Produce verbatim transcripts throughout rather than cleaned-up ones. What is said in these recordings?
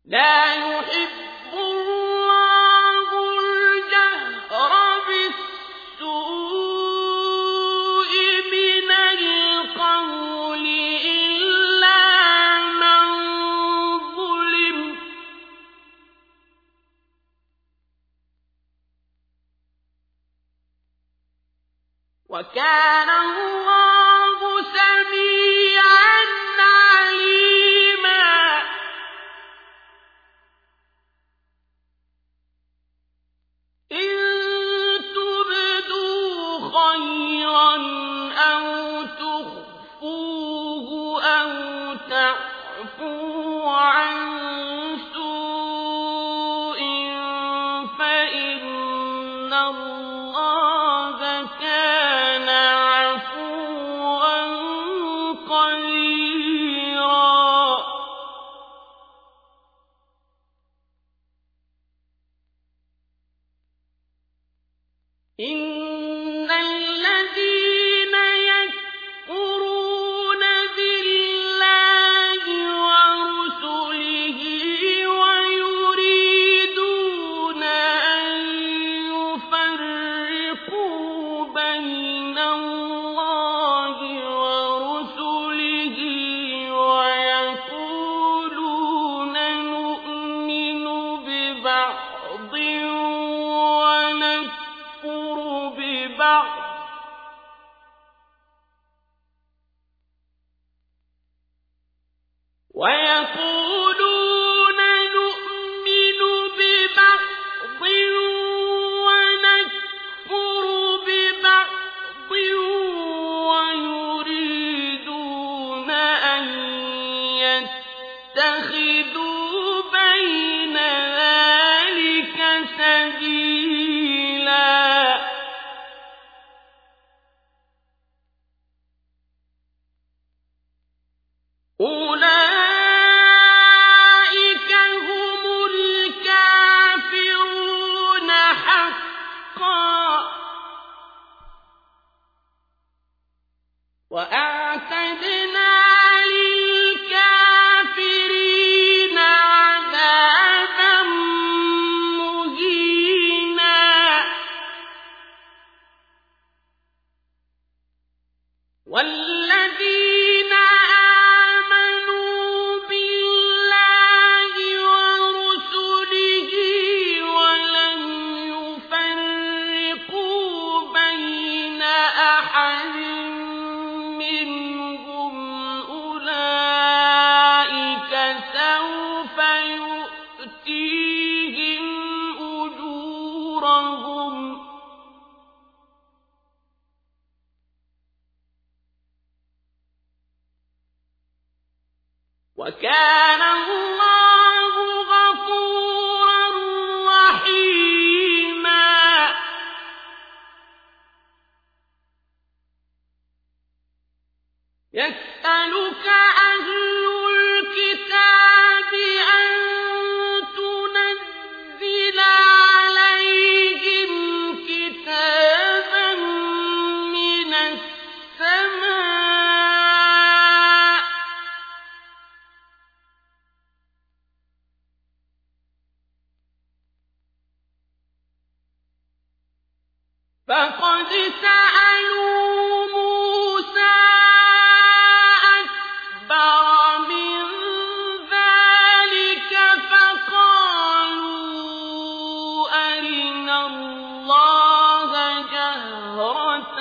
لا يحب الله الجهر بالسوء من القول إلا من ظلم وكان الله سميعا عليما. إن تبدوا خيرا أو تخفوه أو تعفوا عن سوء فإن الله كان عفوا قديرا. إن الذين يكفرون بالله ورسله ويريدون أن يفرقوا بين الله ورسله ويقولون نؤمن ببعض ونكفر ببعض ويقولون نؤمن ببعض ونكفر ببعض ويريدون أن يتخذوا بين ذلك سبيلا. أولئك هم الكافرون حقا. وأعتدنا للكافرين عذابا مهينا. والذين آمنوا بالله ورسله ولم يفرقوا بين أحد منهم أولئك سوف يؤتيهم أجورهم وكان الله غفورا رحيما. يسألك أهل الكتاب أن تنزل عليهم كتابا من السماء فقد سألوا موسى أكبر من ذلك فقالوا أرنا الله جهرة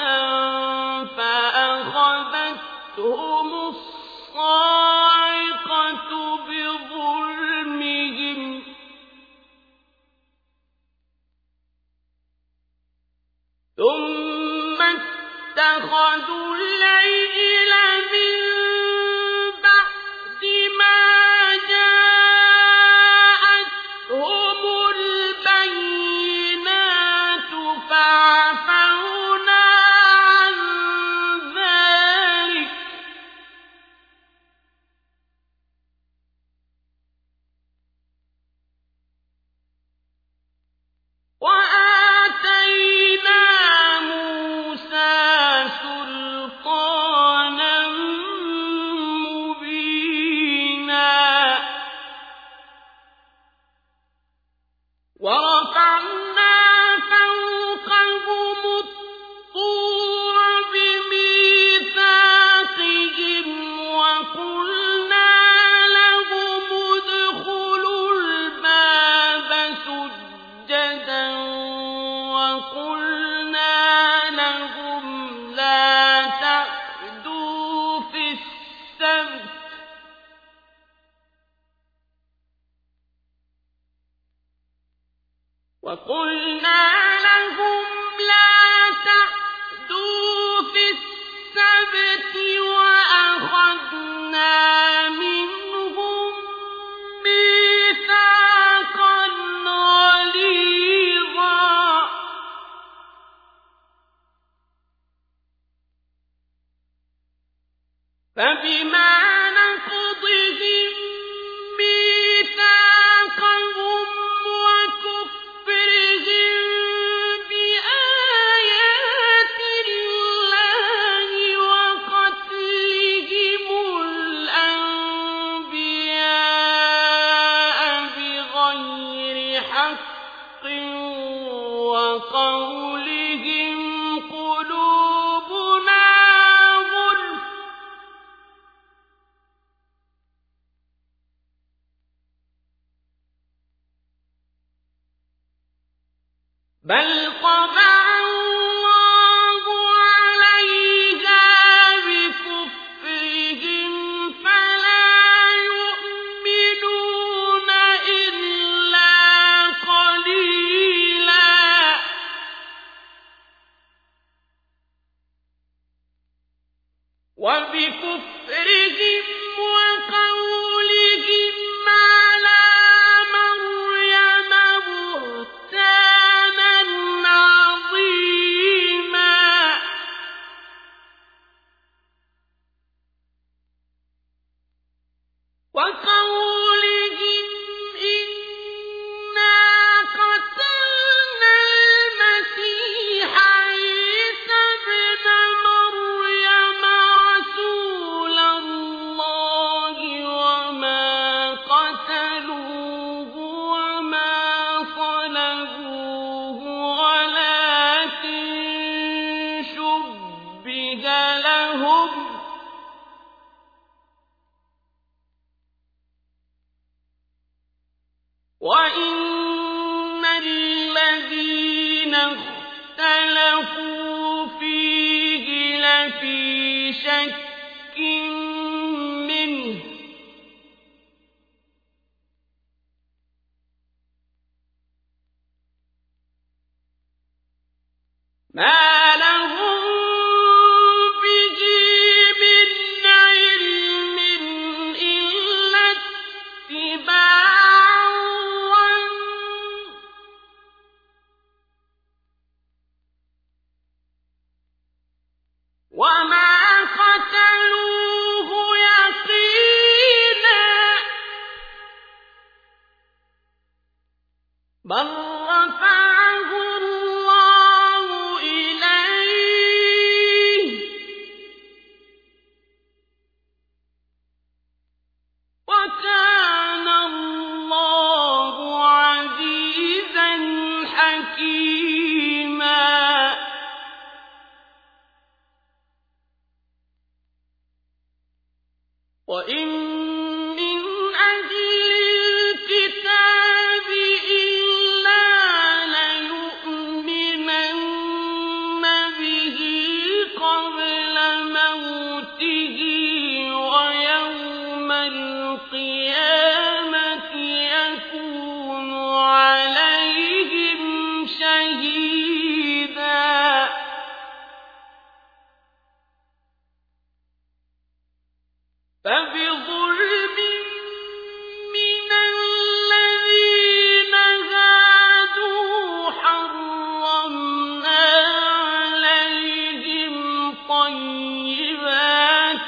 فأخذتهم الصاعقة بظلمهم ثم ورفعنا فوقهم الطور بميثاقهم وقلنا لهم ادخلوا الباب سجدا وقلنا لهم لا تعدوا في السبت وقلنا لهم لا تعدوا في السبت وأخذنا منهم ميثاقا غليظا فبما نقضهم ميثاقهم وكفرهم بآيات الله وقتلهم الأنبياء بغير حق وقولهم قلوبنا غلف بل طبع الله عليها بكفرهم فلا يؤمنون إلا قليلا وبكفرهم وقولهم على مريم بهتانا عظيما وقولهم إنا قتلنا المسيح عيسى ابن مريم رسول الله وما قتلوه وما صلبوه ولكن شبه لهم وإن الذين اختلفوا فيه لفي شك منه ما لهم به من علم إلا اتباع الظن وما قتلوه يقينا بل رفعه الله إليه وكان الله عزيزا حكيما وإن من أهل الكتاب إلا ليؤمنن به قبل موته ويوم القيامة يكون عليهم شهيدا فبظلم من الذين هادوا حرمنا عليهم طيبات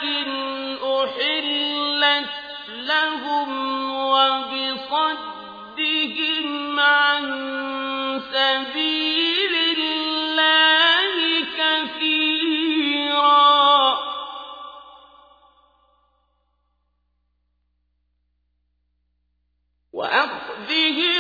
أحلت لهم وبصدهم عن سبيل الله كثيرا وأخذهم